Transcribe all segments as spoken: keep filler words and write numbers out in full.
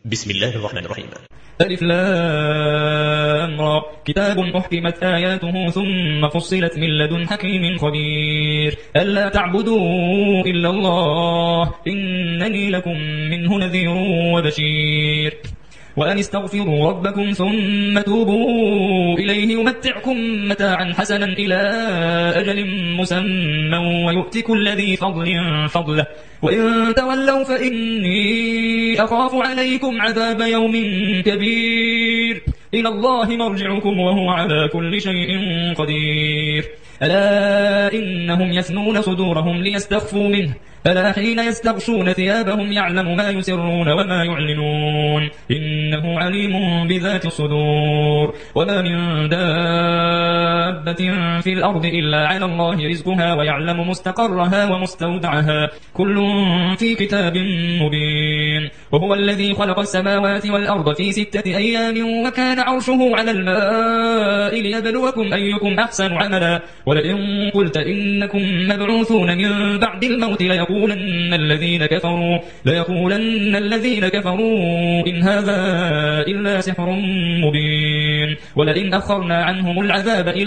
بسم الله الرحمن الرحيم. ألف لام را كتاب أحكمت آياته ثم فصلت من لدن حكيم خبير ألا تعبدوا إلا الله إنني لكم منه نذير وبشير وأن استغفروا ربكم ثم توبوا إليه يمتعكم متاعا حسنا إلى أجل مسمى ويؤتي كل ذي فضل فضله وإن تولوا فإني أخاف عليكم عذاب يوم كبير إلى الله مرجعكم وهو على كل شيء قدير ألا إنهم يثنون صدورهم ليستخفوا منه ألا حين يستغشون ثيابهم يعلم ما يسرون وما يعلنون إنه عليم بذات الصدور وما من دابة في الأرض إلا على الله رزقها ويعلم مستقرها ومستودعها كل في كتاب مبين وهو الذي خلق السماوات والأرض في ستة أيام وكان عرشه على الماء ليبلوكم أيكم أحسن عملا ولئن قلت إنكم مبعوثون من بعد الموت ليقولن الذين كفروا ليقولن الذين كفروا إن هذا إلا سحر مبين ولئن أخرنا عنهم العذاب إلى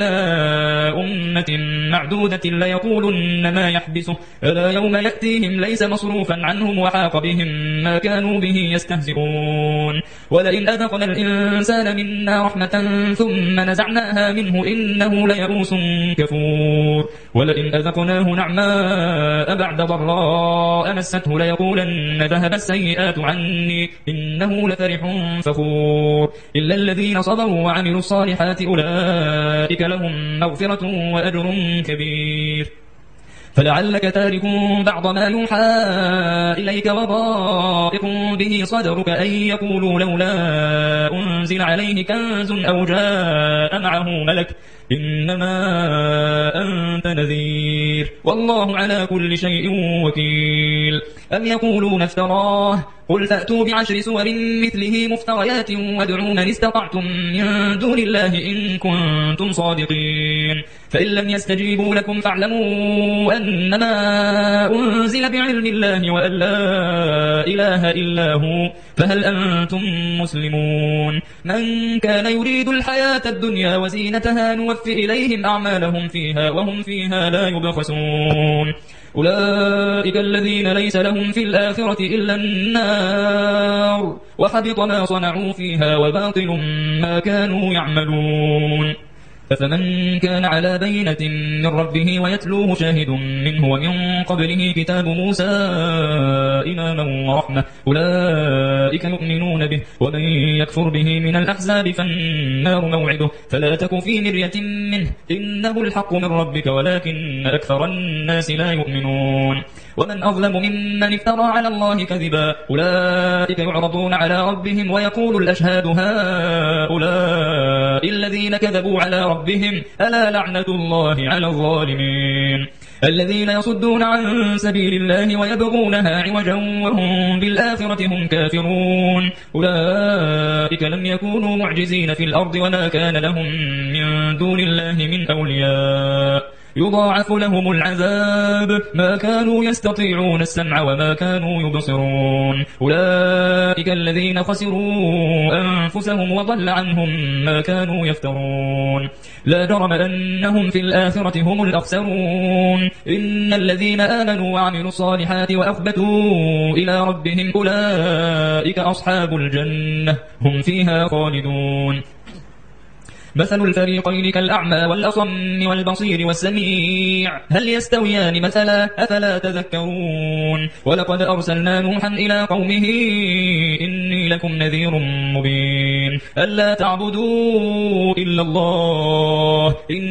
أمة معدودة ليقولن ما يحبسه ألا يوم يأتيهم ليس مصروفا عنهم وحاق بهم ما كانوا به يستهزئون ولئن أذقنا الإنسان منا رحمة ثم نزعناها منه إنه ليئوس كفور ولئن أذقناه نعماء بعد ضراء مسته ليقولن ذهب السيئات عني إنه لفرح فخور إلا الذين صبروا وعملوا الصالحات أولئك لهم مغفرة وأجر كبير فلعلك تارك بعض ما يوحى إليك وضائق به صدرك أن يقولوا لولا أنزل عليه كنز أو جاء معه ملك إنما أنت نذير والله على كل شيء وكيل أم يقولون افتراه قل فأتوا بعشر سور مثله مفتريات وادعوا من استطعتم من دون الله إن كنتم صادقين فإن لم يستجيبوا لكم فاعلموا أنما أنزل بعلم الله وأن لا إله إلا هو فهل أنتم مسلمون من كان يريد الحياة الدنيا وزينتها نوفي إليهم أعمالهم فيها وهم فيها لا يبخسون أولئك الذين ليس لهم في الآخرة إلا النار وحبط ما صنعوا فيها وباطل ما كانوا يعملون فمن كان على بينة من ربه ويتلوه شاهد منه ومن قبله كتاب موسى إماما ورحمة أولئك يؤمنون به ومن يكفر به من الأحزاب فالنار موعده فلا تك في مرية منه إنه الحق من ربك ولكن أكثر الناس لا يؤمنون ومن أظلم ممن افترى على الله كذبا أولئك يعرضون على ربهم ويقول الأشهاد هؤلاء الذين كذبوا على ربهم ألا لعنة الله على الظالمين الذين يصدون عن سبيل الله ويبغونها عوجا وهم بالآخرة هم كافرون أولئك لم يكونوا معجزين في الأرض وما كان لهم من دون الله من أولياء يضاعف لهم العذاب ما كانوا يستطيعون السمع وما كانوا يبصرون أولئك الذين خسروا أنفسهم وضل عنهم ما كانوا يفترون لا جرم أنهم في الآخرة هم الأخسرون إن الذين آمنوا وعملوا الصالحات وأخبتوا إلى ربهم أولئك أصحاب الجنة هم فيها خالدون مثل الفريقين كالأعمى والأصم والبصير والسميع هل يستويان مثلا أفلا تذكرون ولقد أرسلنا نوحا إلى قومه إني لكم نذير مبين ألا تعبدوا إلا الله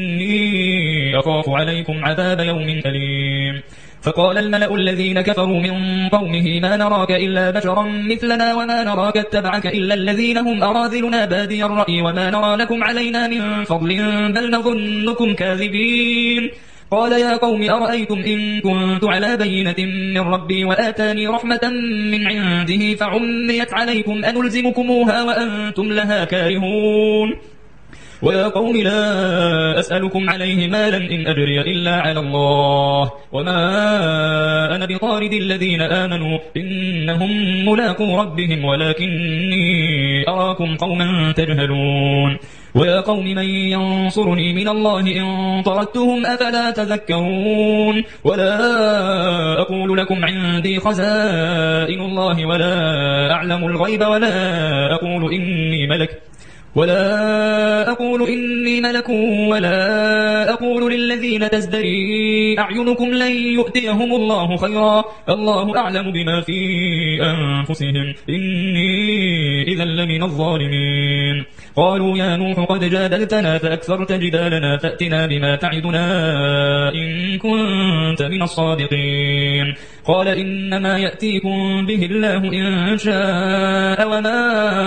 إني أخاف عليكم عذاب يوم أليم فقال الملأ الذين كفروا من قومه ما نراك إلا بشرا مثلنا وما نراك اتبعك إلا الذين هم أراذلنا بادي الرأي وما نرى لكم علينا من فضل بل نظنكم كاذبين قال يا قوم أرأيتم إن كنت على بينة من ربي وآتاني رحمة من عنده فعميت عليكم أنلزمكموها وأنتم لها كارهون ويا قوم لا أسألكم عليه مالا إن أجري إلا على الله وما أنا بطارد الذين آمنوا إنهم ملاقو ربهم ولكني أراكم قوما تجهلون ويا قوم من ينصرني من الله إن طردتهم أفلا تذكرون ولا أقول لكم عندي خزائن الله ولا أعلم الغيب ولا أقول إني ملك ولا أقول إني ملك ولا أقول للذين تزدري أعينكم لن يؤتيهم الله خيرا الله أعلم بما في أنفسهم إني إذا لمن الظالمين قالوا يا نوح قد جادلتنا فأكثرت جدالنا فأتنا بما تعدنا إن كنت من الصادقين قال إنما يأتيكم به الله إن شاء وما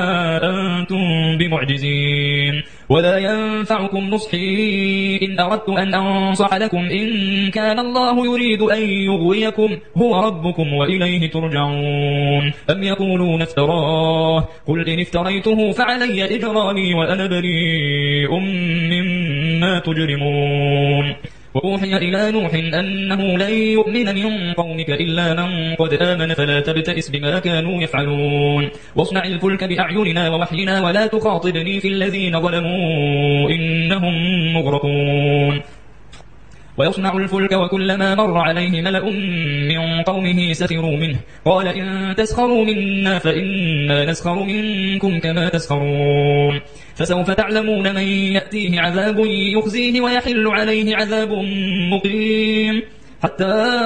أنتم بمعجزين ولا ينفعكم نصحي إن أردت أن أنصح لكم إن كان الله يريد أن يغويكم هو ربكم وإليه ترجعون أم يقولون افتراه قل إن افتريته فعلي إجرامي وأنا بريء مما تجرمون وأوحي إلى نوح أنه لن يؤمن من قومك إلا من قد آمن فلا تبتئس بما كانوا يفعلون واصنع الفلك بأعيننا ووحينا ولا تخاطبني في الذين ظلموا إنهم مغرقون ويصنع الفلك وكلما مر عليه ملأ من قومه سخروا منه قال إن تسخروا منا فإنا نسخر منكم كما تسخرون فسوف تعلمون من يأتيه عذاب يخزيه ويحل عليه عذاب مقيم حتى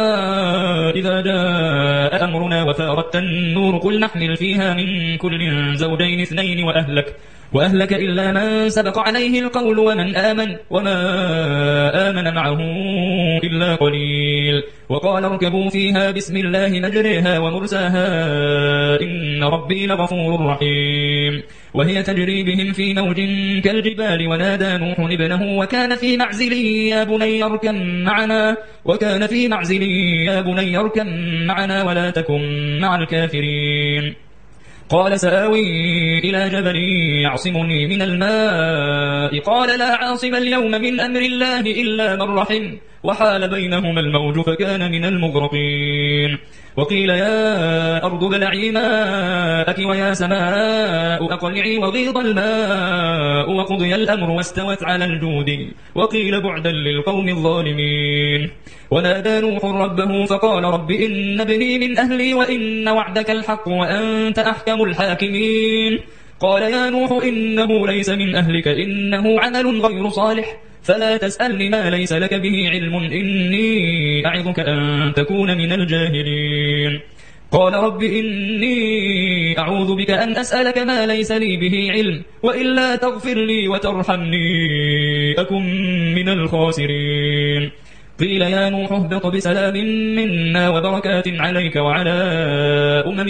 إذا جاء أمرنا وفارت النور قل نحمل فيها من كل زوجين اثنين وأهلك وأهلك إلا من سبق عليه القول ومن آمن وما آمن معه إلا قليل وقال اركبوا فيها بسم الله مجريها ومرساها إن ربي لغفور رحيم وهي تجري بهم في موج كالجبال ونادى نوح ابنه وكان في معزل يا بني اركب معنا وكان في معزل يا بني اركب معنا ولا تكن مع الكافرين قال سآوي إلى جبل يعصمني من الماء قال لا عاصم اليوم من أمر الله إلا من رحم وحال بينهما الموج فكان من المغرقين وقيل يا أرض ابلعي ماءك ويا سماء أقلعي وغيض الماء وقضي الأمر واستوت على الجود وقيل بعدا للقوم الظالمين ونادى نوح ربه فقال رب إن ابني من أهلي وإن وعدك الحق وأنت أحكم الحاكمين قال يا نوح إنه ليس من أهلك إنه عمل غير صالح فلا تسألني ما ليس لك به علم إني أعظك أن تكون من الجاهلين قال رب إني أعوذ بك أن أسألك ما ليس لي به علم وإلا تغفر لي وترحمني أكن من الخاسرين قيل يا نوح اهبط بسلام منا وبركات عليك وعلى أمم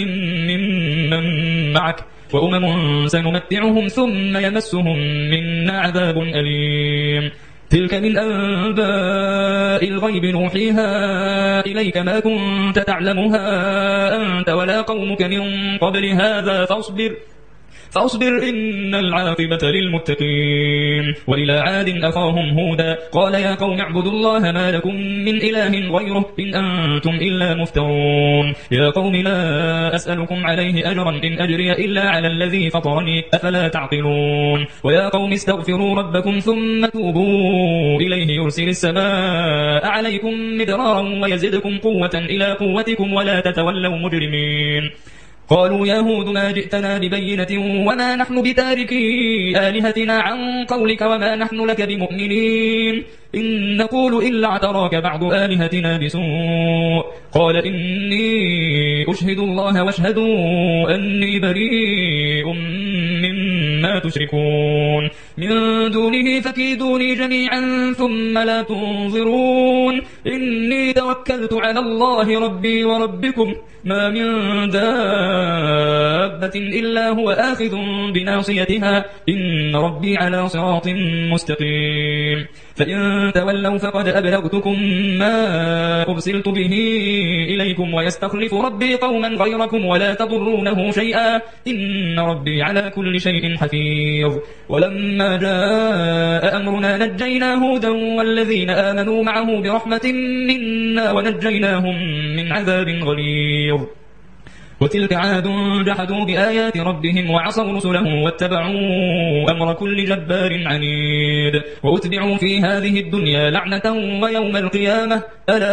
ممن معك وأمم سنمتعهم ثم يمسهم منا عذاب أليم تلك من أنباء الغيب نوحيها إليك ما كنت تعلمها أنت ولا قومك من قبل هذا فاصبر فاصبر إن العاقبة للمتقين وإلى عاد أخاهم هودا قال يا قوم اعبدوا الله ما لكم من إله غيره إن أنتم إلا مفترون يا قوم لا أسألكم عليه أجرا إن أجري إلا على الذي فطرني أفلا تعقلون ويا قوم استغفروا ربكم ثم توبوا إليه يرسل السماء عليكم مدرارا ويزدكم قوة إلى قوتكم ولا تتولوا مجرمين قالوا يا هود ما جئتنا ببينة وما نحن بتاركي آلهتنا عن قولك وما نحن لك بمؤمنين إن نقول إلا اعتراك بعض آلهتنا بسوء قال إني أشهد الله واشهدوا أني بريء مما تشركون من دونه فكيدوني جميعا ثم لا تنظرون إني توكلت على الله ربي وربكم ما من دابة إلا هو آخذ بناصيتها إن ربي على صراط مستقيم فإن تولوا فقد أبلغتكم ما أرسلت به إليكم ويستخلف ربي قوما غيركم ولا تضرونه شيئا إن ربي على كل شيء حفيظ ولما جاء أمرنا نجينا هودا والذين آمنوا معه برحمة منا ونجيناهم من عذاب غليظ وتلك عاد جحدوا بآيات ربهم وعصوا رسله واتبعوا أمر كل جبار عنيد وأتبعوا في هذه الدنيا لعنة ويوم القيامة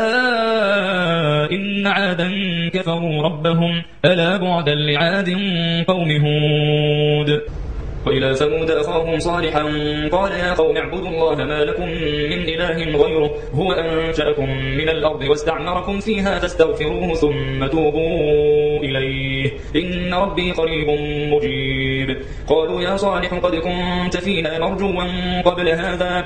ألا إن عادا كفروا ربهم ألا بعدا لعاد قوم هود وإلى ثمود أخاهم صالحا قال يا قوم اعبدوا الله ما لكم من إله غيره هو أنشأكم من الأرض واستعمركم فيها فاستغفروه ثم توبوا إليه إن ربي قريب مجيب قالوا يا صالح قد كنت فينا مرجوا قبل هذا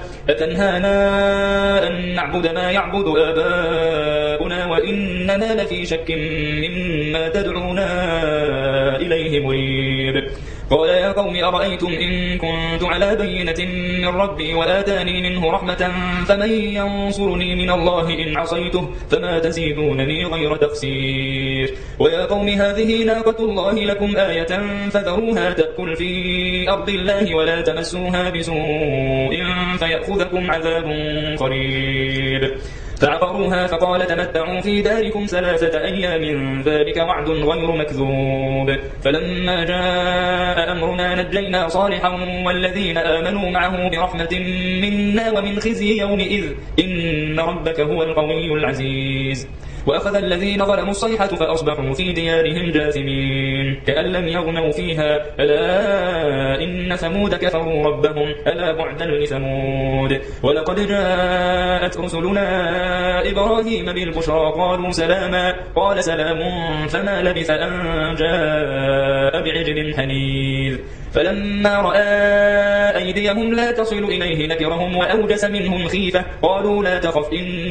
أتنهانا أن نعبد ما يعبد آباؤنا وإننا لفي شك مما تدعونا إليه مريب قال يا قوم أرأيتم إن كنت على بينة من ربي وآتاني منه رحمة فمن ينصرني من الله إن عصيته فما تزيدونني غير تخسير ويا قوم هذه ناقة الله لكم آية فذروها تأكل في أرض الله ولا تمسوها بسوء فيأخذكم عذاب قريب فعقروها فقال تمتعوا في داركم ثلاثة أيام ذلك وعد غير مكذوب فلما جاء أمرنا نجينا صالحا والذين آمنوا معه برحمة منا ومن خزي يومئذ إن ربك هو القوي العزيز وأخذ الذين ظلموا الصيحة فأصبحوا في ديارهم جاثمين كأن لم يغنوا فيها ألا إن ثمود كفروا ربهم ألا بعدا لثمود ولقد جاءت رسلنا إبراهيم بالبشرى قالوا سلاما قال سلام فما لبث أن جاء بعجل حنيذ فلما رأى أيديهم لا تصل إليه نكرهم وأوجس منهم خيفة قالوا لا تخف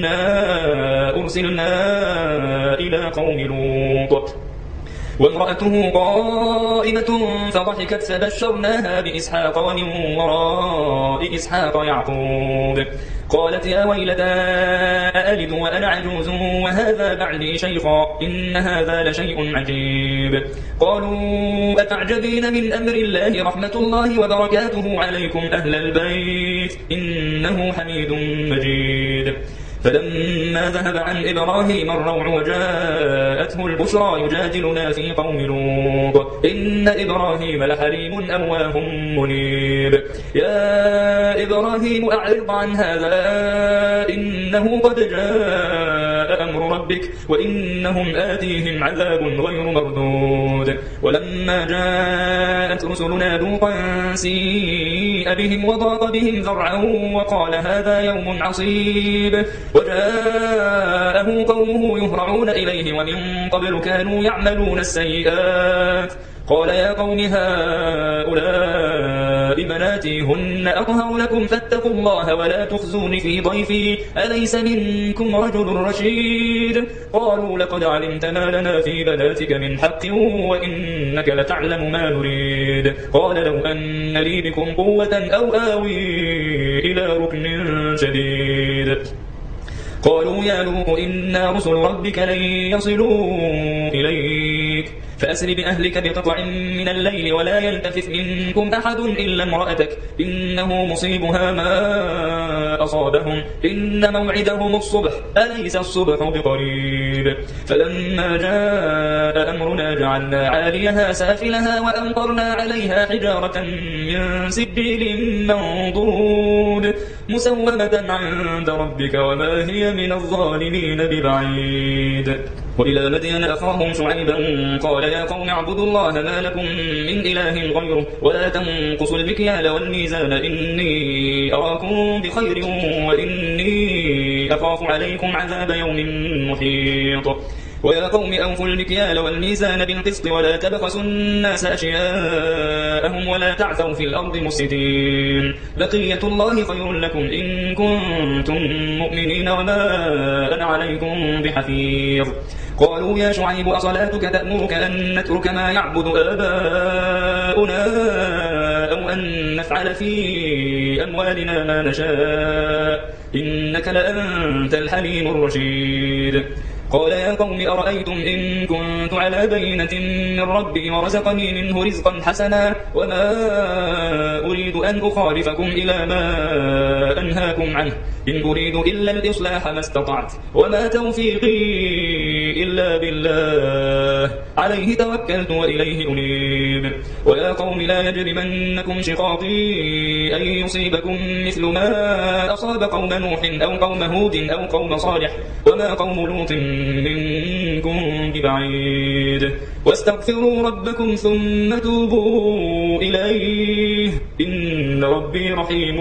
إنا أرسلنا إلى قوم لوط وامرأته قائمة فضحكت فبشرناها بإسحاق ومن وراء إسحاق يعقوب قالت يا ويلتى أألد وأنا عجوز وهذا بعلي شيخا إن هذا لشيء عجيب قالوا أتعجبين من أمر الله رحمة الله وبركاته عليكم أهل البيت إنه حميد مجيد فلما ذهب عن إبراهيم الروع وجاءته البشرى يجادلنا في قوم لوط إن إبراهيم لحليم أواه منيب يا إبراهيم أعرض عن هذا إنه قد جاء أمر ربك وإنهم آتيهم عذاب غير مردود ولما جاءت رسلنا لوطا سيء بهم وضاق بهم ذرعا وقال هذا يوم عصيب وجاءه قومه يهرعون إليه ومن قبل كانوا يعملون السيئات قال يا قوم هؤلاء بناتي هن أطهر لكم فاتقوا الله ولا تخزون في ضيفي أليس منكم رجل رشيد قالوا لقد علمت ما لنا في بناتك من حق وإنك لتعلم ما نريد قال لو أن لي بكم قوة أو آوي إلى ركن شديد قالوا يا لوط إنا رسل ربك لن يصلوا إليك فأسر بأهلك بقطع من الليل ولا يلتفت منكم أحد إلا امرأتك إنه مصيبها ما أصابهم إن موعدهم الصبح أليس الصبح بقريب فلما جاء أمرنا جعلنا عاليها سافلها وأمطرنا عليها حجارة من سجيل منضود مسومة عند ربك وما هي من الظالمين ببعيد وإلى مدين أخاهم شعيبا قال يا قوم اعبدوا الله ما لكم من إله غيره ولا تنقصوا المكيال والميزان إني أراكم بخير وإني أخاف عليكم عذاب يوم محيط ويا قوم أوفوا المكيال والميزان بالقسط ولا تبخسوا الناس أشياءهم ولا تعثوا في الأرض مفسدين بقية الله خير لكم إن كنتم مؤمنين وما أنا عليكم بحفيظ قالوا يا شعيب أصلاتك تأمرك أن نترك ما يعبد آباؤنا أو أن نفعل في أموالنا ما نشاء إنك لأنت الحليم الرشيد قال يا قوم أرأيتم إن كنت على بينة من ربي ورزقني منه رزقا حسنا وما أريد أن أخالفكم إلى ما أنهاكم عنه إن أريد إلا الإصلاح ما استطعت وما توفيقي إلا بالله عليه توكلت وإليه أنيب ويا قوم لا يجرمنكم شقاقي أن يصيبكم مثل ما أصاب قوم نوح أو قوم هود أو قوم صالح وما قوم لوط منكم ببعيد واستغفروا ربكم ثم توبوا إليه إن ربي رحيم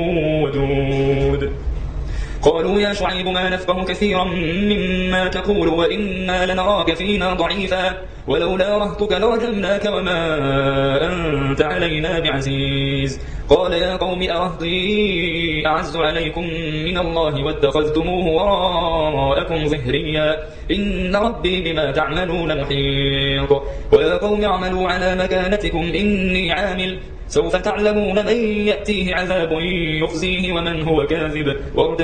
ودود قالوا يا شعيب ما نفقه كثيرا مما تقول وإنا لنراك فينا ضعيفا ولولا رهتك لرجمناك وما أنت علينا بعزيز قال يا قوم أرهطي أعز عليكم من الله واتخذتموه وراءكم ظهريا إن ربي بما تعملون محيط ويا قوم اعملوا على مكانتكم إني عامل سوف تعلمون من يأتيه عذاب يخزيه ومن هو كاذب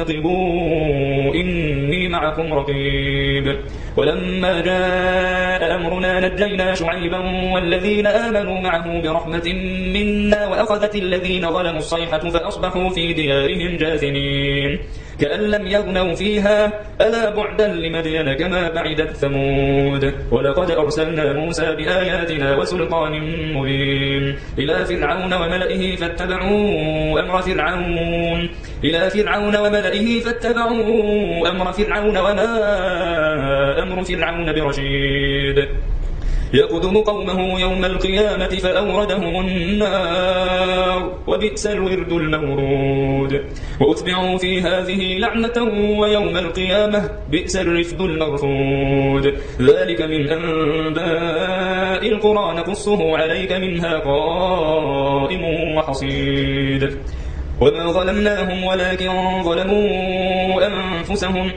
وارتقبوا إني معكم رقيب ولما جاء أمرنا نجينا شعيبا والذين آمنوا معه برحمة منا وأخذت الذين ظلموا الصيحة فأصبحوا في ديارهم جاثمين كأن لم يغنوا فيها ألا بعدا لمدين كما بعدت ثمود ولقد أرسلنا موسى بآياتنا وسلطان مبين إلى فرعون وملئه فاتبعوا أمر فرعون إلى فرعون وملئه فاتبعوا أمر فرعون وما أمر فرعون برشيد يقدم قومه يوم القيامة فأوردهم النار وبئس الورد المورود وأتبعوا في هذه لعنة ويوم القيامة بئس الرفد المرفود ذلك من أنباء القرى نقصه عليك منها قائم وحصيد وما ظلمناهم ولكن ظلموا أنفسهم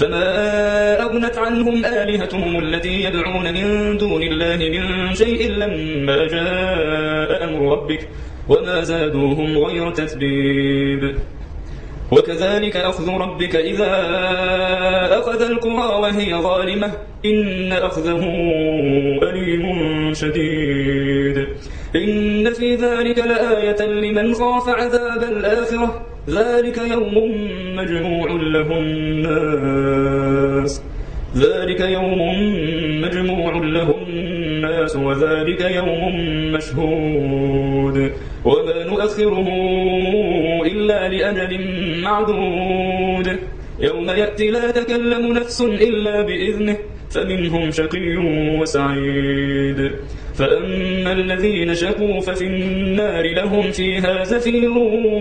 فما أغنت عنهم آلهتهم التي يدعون من دون الله من شيء لما جاء أمر ربك وما زادوهم غير تتبيب وكذلك أخذ ربك إذا أخذ القرى وهي ظالمة إن أخذه أليم شديد إن في ذلك لآية لمن خاف عذاب الآخرة ذلك يوم مجموع له الناس ذلك يوم مجموع له الناس وذلك يوم مشهود وما نؤخره إلا لأجل معدود يوم يأتي لا تكلم نفس إلا بإذنه فمنهم شقي وسعيد فأما الذين شقوا ففي النار لهم فيها زفير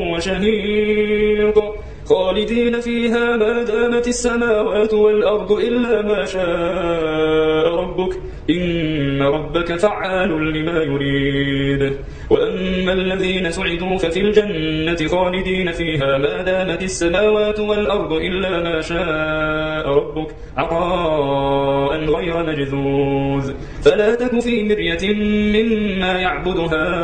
وشهيق خالدين فيها ما دامت السماوات والأرض إلا ما شاء ربك إن ربك فعال لما يريد وأما الذين سعدوا ففي الجنة خالدين فيها ما دامت السماوات والأرض إلا ما شاء ربك عطاء غير مجذوذ فلا تك في مرية مما يعبد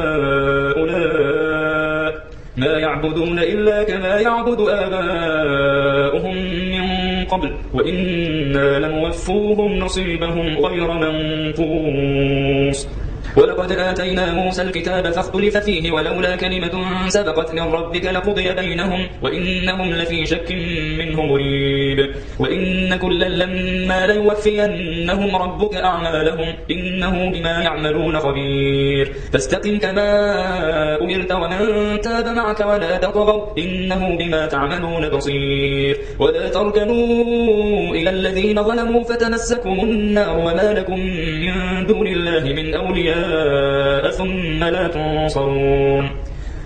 هؤلاء ما يعبدون إلا كما يعبد آباؤهم من قبل وإنا لنوفوهم نصيبهم غير منقوص ولقد آتينا موسى الكتاب فاختلف فيه ولولا كلمة سبقت من ربك لقضي بينهم وإنهم لفي شك منه مريب وإن كلا لما ليوفينهم ربك أعمالهم إنه بما يعملون خبير فاستقم كما أمرت ومن تاب معك ولا تطغوا إنه بما تعملون بصير ولا تركنوا إلى الذين ظلموا فتمسكم النار وما لكم من دون الله من أولياء ثم لا تنصرون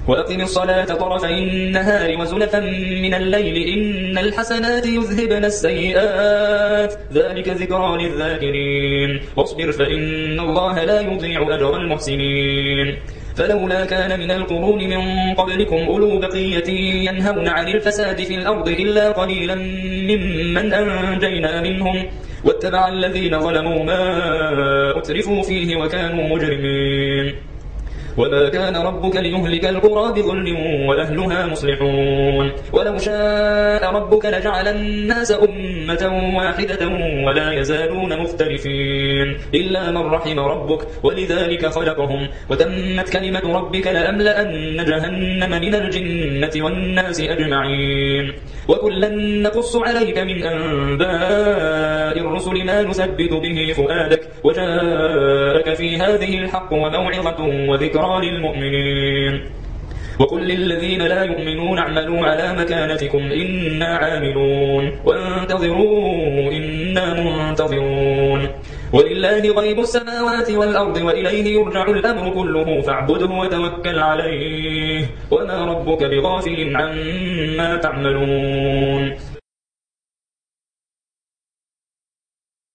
وأقم الصلاة طرفي النهار وزلفا من الليل إن الحسنات يذهبن السيئات ذلك ذكرى للذاكرين واصبر فإن الله لا يضيع أجر المحسنين فلولا كان من القرون من قبلكم أولو بقية ينهون عن الفساد في الأرض إلا قليلا ممن أنجينا منهم واتبع الذين ظلموا ما أترفوا فيه وكانوا مجرمين وما كان ربك ليهلك القرى بظلم وأهلها مصلحون ولو شاء ربك لجعل الناس أمة واحدة ولا يزالون مختلفين إلا من رحم ربك ولذلك خلقهم وتمت كلمة ربك لأملأن جهنم من الجنة والناس أجمعين وكلا نقص عليك من أنباء الرسل ما نثبت به فؤادك وجاءك في هذه الحق وموعظة وذكرى للمؤمنين وقل للذين لا يؤمنون اعملوا على مكانتكم إنا عاملون وانتظروا إنا منتظرون ولله غيب السماوات والأرض وإليه يرجع الأمر كله فاعبده وتوكل عليه وما ربك بغافل عما تعملون